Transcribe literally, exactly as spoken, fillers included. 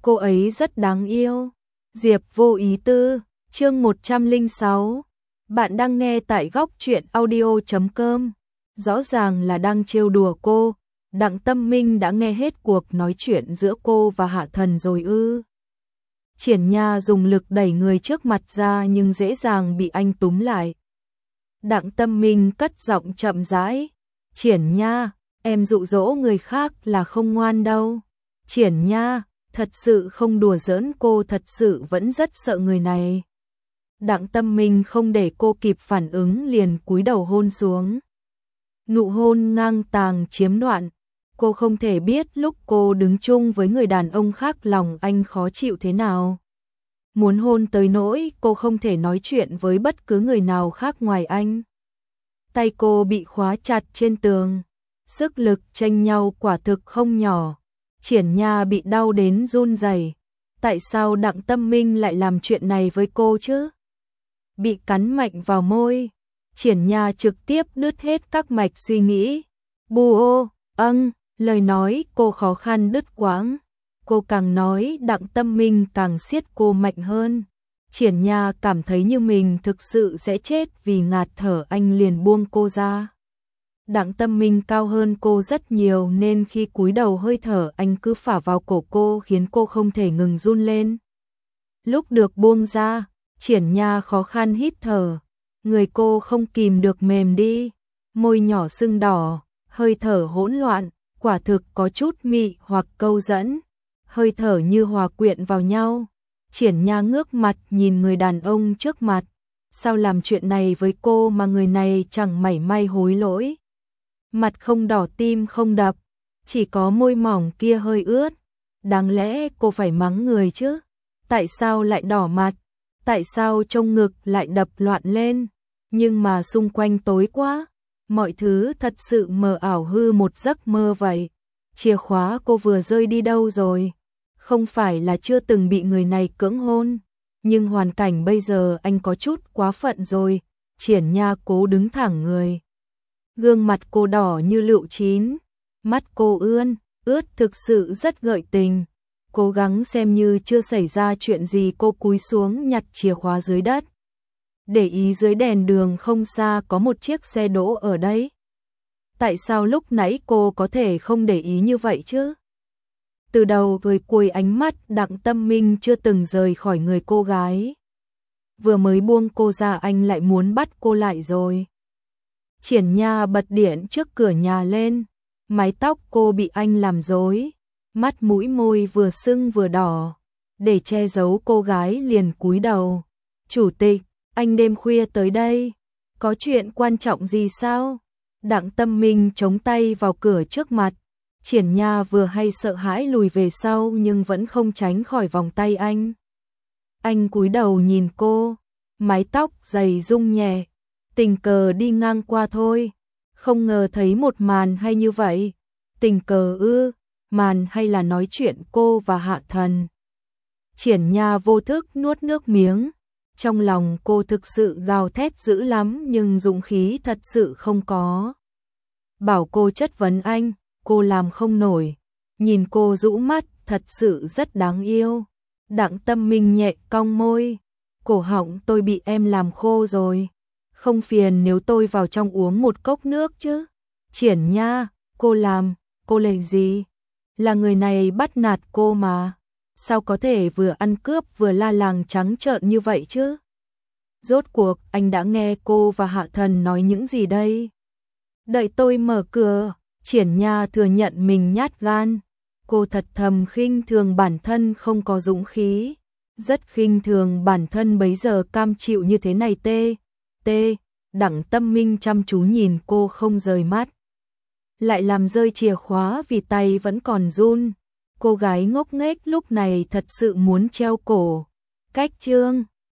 cô ấy rất đáng yêu. Diệp Vô Ý Tư, chương một trăm lẻ sáu. Bạn đang nghe tại góc truyện audio chấm com. Rõ ràng là đang trêu đùa cô. Đặng Tâm Minh đã nghe hết cuộc nói chuyện giữa cô và Hạ Thần rồi ư? Triển Nha dùng lực đẩy người trước mặt ra nhưng dễ dàng bị anh túm lại. Đặng Tâm Minh cất giọng chậm rãi. Triển Nha, em dụ dỗ người khác là không ngoan đâu. Triển Nha, thật sự không đùa giỡn, cô thật sự vẫn rất sợ người này. Đặng Tâm Minh không để cô kịp phản ứng liền cúi đầu hôn xuống. Nụ hôn ngang tàng chiếm đoạt. Cô không thể biết lúc cô đứng chung với người đàn ông khác lòng anh khó chịu thế nào. Muốn hôn tới nỗi cô không thể nói chuyện với bất cứ người nào khác ngoài anh. Tay cô bị khóa chặt trên tường. Sức lực chênh nhau quả thực không nhỏ. Triển Nha bị đau đến run rẩy. Tại sao Đặng Tâm Minh lại làm chuyện này với cô chứ? Bị cắn mạnh vào môi. Triển Nha trực tiếp đứt hết các mạch suy nghĩ. Bu ô, âng, lời nói cô khó khăn đứt quãng. Cô càng nói Đặng Tâm Minh càng siết cô mạnh hơn. Triển Nha cảm thấy như mình thực sự sẽ chết vì ngạt thở, anh liền buông cô ra. Đặng Tâm Minh cao hơn cô rất nhiều nên khi cúi đầu hơi thở anh cứ phả vào cổ cô khiến cô không thể ngừng run lên. Lúc được buông ra, Triển Nha khó khăn hít thở. Người cô không kìm được mềm đi. Môi nhỏ sưng đỏ, hơi thở hỗn loạn, quả thực có chút mị hoặc câu dẫn. Hơi thở như hòa quyện vào nhau. Triển Nha ngước mặt nhìn người đàn ông trước mặt. Sao làm chuyện này với cô mà người này chẳng mảy may hối lỗi. Mặt không đỏ tim không đập, chỉ có môi mỏng kia hơi ướt. Đáng lẽ cô phải mắng người chứ. Tại sao lại đỏ mặt? Tại sao trong ngực lại đập loạn lên? Nhưng mà xung quanh tối quá. Mọi thứ thật sự mờ ảo hư một giấc mơ vậy. Chìa khóa cô vừa rơi đi đâu rồi? Không phải là chưa từng bị người này cưỡng hôn. Nhưng hoàn cảnh bây giờ anh có chút quá phận rồi. Triển Nha cố đứng thẳng người. Gương mặt cô đỏ như lựu chín. Mắt cô ươn, ướt thực sự rất gợi tình. Cố gắng xem như chưa xảy ra chuyện gì, cô cúi xuống nhặt chìa khóa dưới đất. Để ý dưới đèn đường không xa có một chiếc xe đỗ ở đấy. Tại sao lúc nãy cô có thể không để ý như vậy chứ? Từ đầu tới cuối ánh mắt Đặng Tâm Minh chưa từng rời khỏi người cô gái. Vừa mới buông cô ra anh lại muốn bắt cô lại rồi. Triển Nha bật điện trước cửa nhà lên. Mái tóc cô bị anh làm rối. Mắt mũi môi vừa sưng vừa đỏ. Để che giấu cô gái liền cúi đầu. Chủ tịch, anh đêm khuya tới đây. Có chuyện quan trọng gì sao? Đặng Tâm Minh chống tay vào cửa trước mặt. Triển Nha vừa hay sợ hãi lùi về sau nhưng vẫn không tránh khỏi vòng tay anh. Anh cúi đầu nhìn cô. Mái tóc dày rung nhẹ. Tình cờ đi ngang qua thôi. Không ngờ thấy một màn hay như vậy. Tình cờ ư? Màn hay là nói chuyện cô và Hạ Thần? Triển Nha vô thức nuốt nước miếng. Trong lòng cô thực sự gào thét dữ lắm nhưng dũng khí thật sự không có. Bảo cô chất vấn anh, cô làm không nổi. Nhìn cô rũ mắt thật sự rất đáng yêu. Đặng Tâm Minh nhẹ cong môi. Cổ họng tôi bị em làm khô rồi. Không phiền nếu tôi vào trong uống một cốc nước chứ? Triển Nha, cô làm, cô làm gì? Là người này bắt nạt cô mà. Sao có thể vừa ăn cướp vừa la làng trắng trợn như vậy chứ? Rốt cuộc anh đã nghe cô và Hạ Thần nói những gì đây? Đợi tôi mở cửa. Triển Nha thừa nhận mình nhát gan. Cô thật thầm khinh thường bản thân không có dũng khí. Rất khinh thường bản thân bấy giờ cam chịu như thế này. Tê, tê, Đặng Tâm Minh chăm chú nhìn cô không rời mắt. Lại làm rơi chìa khóa vì tay vẫn còn run. Cô gái ngốc nghếch lúc này thật sự muốn treo cổ. Cách chương